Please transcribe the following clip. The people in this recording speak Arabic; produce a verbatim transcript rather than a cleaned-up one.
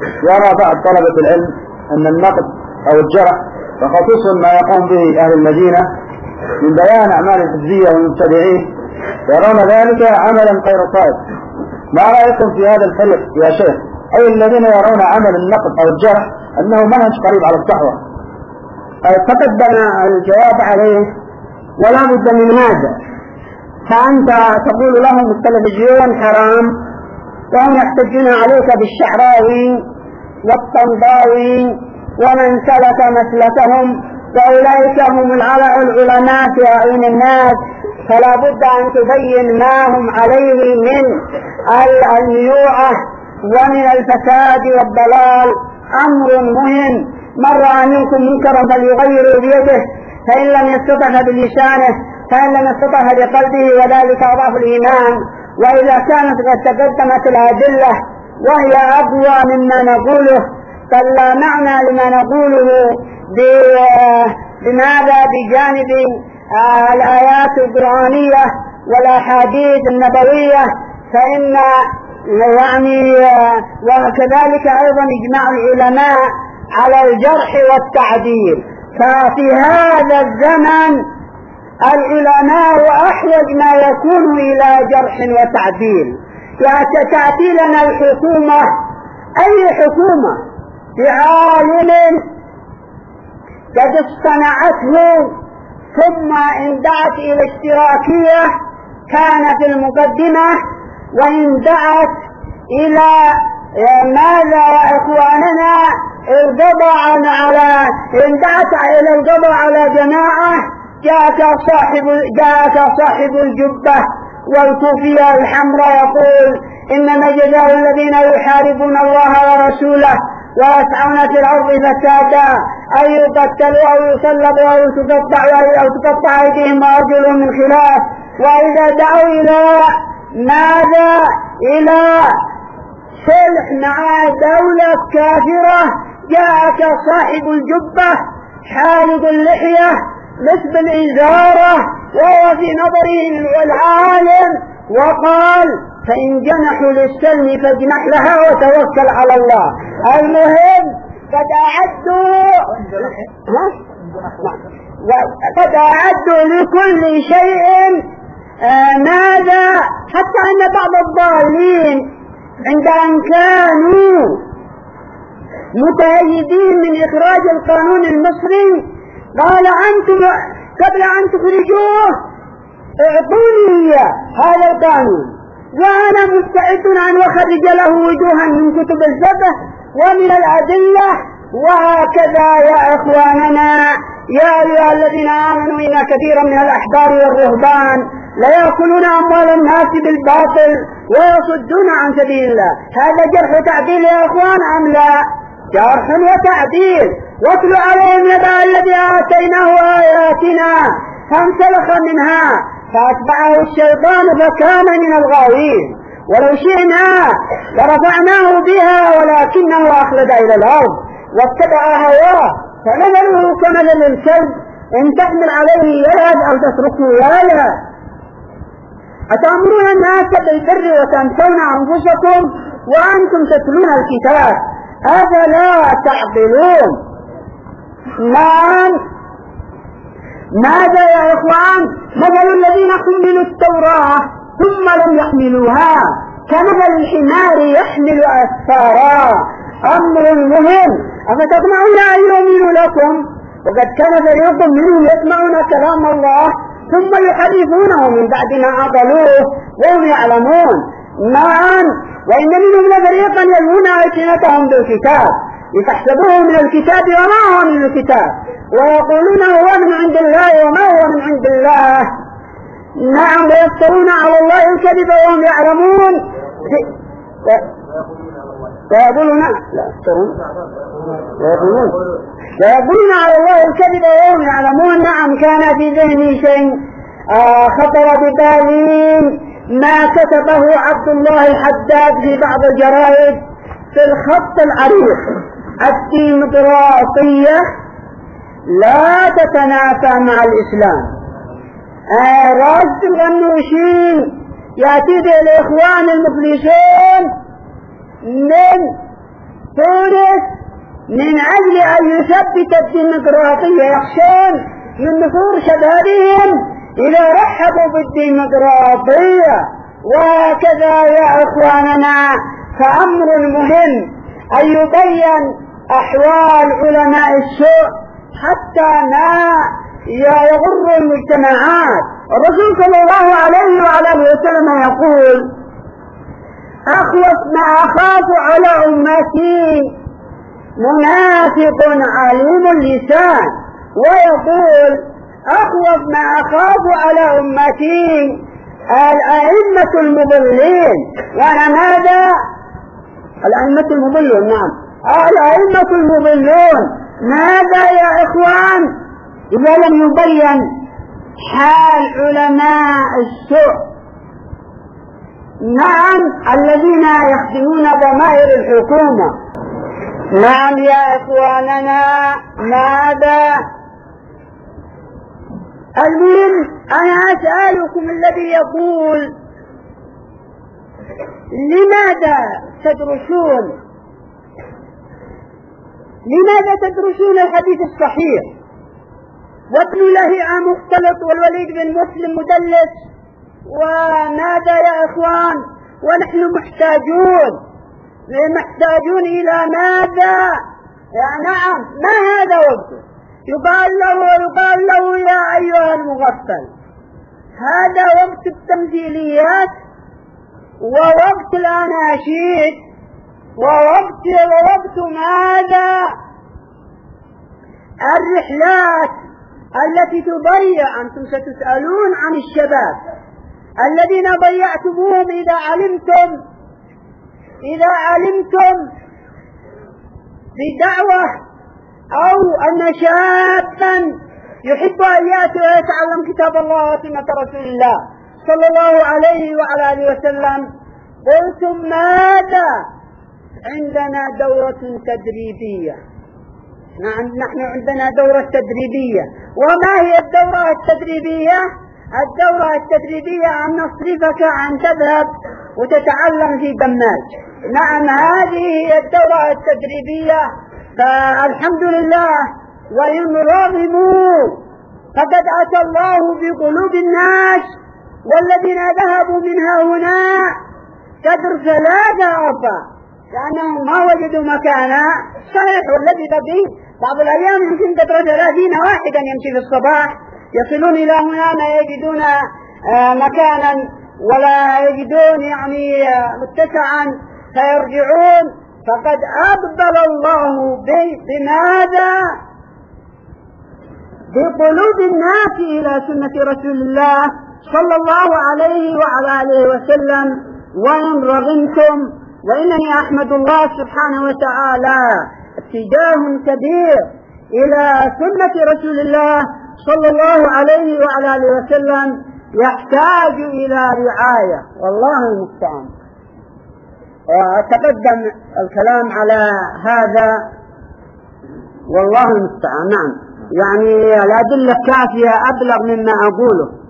يرى بعض طلبة العلم أن النقد أو الجرح وخصوصا ما يقوم به أهل المدينة من بيان أعمال الحزبية والمبتدعين يرون ذلك عملا غير صائب. ما رأيكم في هذا الفريق يا شيخ، أي الذين يرون عمل النقد أو الجرح أنه منهج قريب على الصحوة؟ تقدم الجواب عليه ولا بد من هذا. فأنت تقول لهم التلفزيون حرام وهم يحتجون عليك بالشعراوي والطنطاوي ومن سلك مسلكهم، وأولئك هم العلماء في أعين الناس، فلا بد أن تبين ما هم عليه من الميوعة ومن الفساد والضلال. أمر مهم، من رأى منكم منكرا فليغيره بيده، فإن لم يستطع بلسانه، فإن لم يستطع بقلبه، وذلك أضعف الإيمان. وإذا كانت قد تقدمت الأدلة وهي أقوى مما نقوله فلا معنى لما نقوله بماذا بجانب الآيات القرآنية والأحاديث النبوية، فإن يعني وكذلك أيضا إجماع العلماء على الجرح والتعديل. ففي هذا الزمن العلماء أحوج ما يكون إلى جرح وتعديل. تأتي لنا الحكومة، أي حكومة بعالم قد اصطنعته ثم اندعت إلى اشتراكية كان في المقدمة، واندعت إلى ماذا يا إخواننا القضاء على اندعت إلى القضاء على جماعة. جاءك صاحب جاءك صاحب الجبة والكوفية الحمراء يقول إنما جزاء الذين يحاربون الله ورسوله ويسعون في الأرض فسادا أن يقتلوا أو يصلبوا أو تقطع أو تقطع أيديهم وأرجلهم من خلاف. وإذا دعوا إلى ماذا إلى صلح مع دولة كافرة جاءك صاحب الجبة حالق اللحية مثل الإزارة وهو في نظره العالم وقال فإن جنحوا للسلم فاجنح لها وتوكل على الله. المهم قد أعدوا قد أعدوا لكل شيء آه ماذا حتى أن بعض الضالين عند أن كانوا متأيدين من إخراج القانون المصري قال أنتم قبل أن تخرجوه اعطوني هذا القانون وأنا مستعد أن أخرج له وجوها من كتب الفقه ومن الأدلة. وهكذا يا إخواننا يا أيها الذين آمنوا إن كثيرا من الأحبار والرهبان لا يأكلون أموال الناس بالباطل ويصدون عن سبيل الله. هذا جرح وتعديل يا إخوان أم لا؟ جرح وتعديل. واتل عليهم نبأ الذي آتيناه آياتنا فانسلخ منها فأتبعه الشيطان فكان من الغاوين. ولو شئنا لرفعناه بها ولكنه أخلد إلى الأرض واتبع هواه فمثله كمثل الكلب إن تحمل عليه يلهث أو تتركه يلهث. أتأمرون الناس بالبر وتنسون أنفسكم وأنتم تتلون الكتاب أفلا تعقلون؟ نعم. ماذا يا إخوان؟ مثل الذين حملوا التوراة ثم لم يحملوها كمثل الحمار يحمل أسفارا. أمر مهم. أفتطمعون أن يؤمنوا لكم وقد كان فريق منهم يسمعون كلام الله ثم يحرفونه من بعد ما عقلوه وهم يعلمون. نعم. وإن منهم لفريقا يلوون ألسنتهم بالكتاب لتحسبوه من الكتاب وما هو من الكتاب ويقولون هو من عند الله وما هو من عند الله. نعم. ويفترون على الله الكذب وهم يعلمون. ويقولون لا يفترون ويقولون ويقولون على الله الكذب وهم يعلمون. نعم. كان في ذهني شيء آه خطر ببالي ما كتبه عبد الله الحداد في بعض الجرائد في الخط العريض: الديمقراطية لا تتنافى مع الإسلام. آه راشد الغنوشين يأتي به الإخوان المفلسون من تونس من أجل أن يثبت الديمقراطية يخشون من نفور شبابهم إذا رحبوا بالديمقراطية. وهكذا يا إخواننا فأمر مهم أن يبين أحوال علماء السوء حتى ما يغر المجتمعات. الرسول صلى الله عليه وعلى اله وسلم يقول: أخوف ما أخاف على أمتي منافق عليم اللسان. ويقول: أخوف ما أخاف على أمتي الأئمة المضلين. يعني ماذا؟ الأئمة المضلون. نعم، الأئمة المضلون. ماذا يا إخوان؟ إذا لم يبين حال علماء السوء، نعم، الذين يخدمون ضمائر الحكومة. نعم يا إخواننا، ماذا؟ المهم أنا أسألكم الذي يقول: لماذا تدرسون لماذا تدرسون الحديث الصحيح وابن لهيعة مختلط والوليد بن مسلم مدلس؟ وماذا يا إخوان؟ ونحن محتاجون محتاجون إلى ماذا؟ يا نعم، ما هذا وقته؟ يقال له يقال له يا أيها المغفل، هذا وقت التمثيليات ووقت الأناشيد ووقت ووقت ماذا؟ الرحلات التي تضيع. أنتم ستسألون عن الشباب الذين ضيعتموهم. إذا علمتم إذا علمتم بدعوة أو أن شابا يحب أن يأتي ويتعلم كتاب الله وسنة رسول الله صلى الله عليه وعلى آله وسلم، قلتم ماذا؟ عندنا دورة تدريبية. نعم، نحن عندنا دورة تدريبية. وما هي الدورة التدريبية؟ الدورة التدريبية أن نصرفك عن تذهب وتتعلم في دماج. نعم، هذه هي الدورة التدريبية. فالحمد لله، وإن رغموا فقد أتى الله بقلوب الناس، والذين ذهبوا من هنا قدر ثلاثة أربعة لأنهم ما وجدوا مكانا. صحيح، والذي بقي بعض الأيام يمكن قدر ثلاثين واحدا يمشي في الصباح، يصلون إلى هنا ما يجدون مكانا ولا يجدون يعني متسعا فيرجعون. فقد أقبل الله بماذا؟ بقلوب الناس إلى سنة رسول الله صلى الله عليه وعلى آله وسلم. وإن رغمتم، وإنني أحمد الله سبحانه وتعالى اتجاه كبير إلى سنة رسول الله صلى الله عليه وعلى آله وسلم يحتاج إلى رعاية، والله المستعان. وأتقدم الكلام على هذا والله المستعان. نعم، يعني الأدلة كافية أبلغ مما أقوله.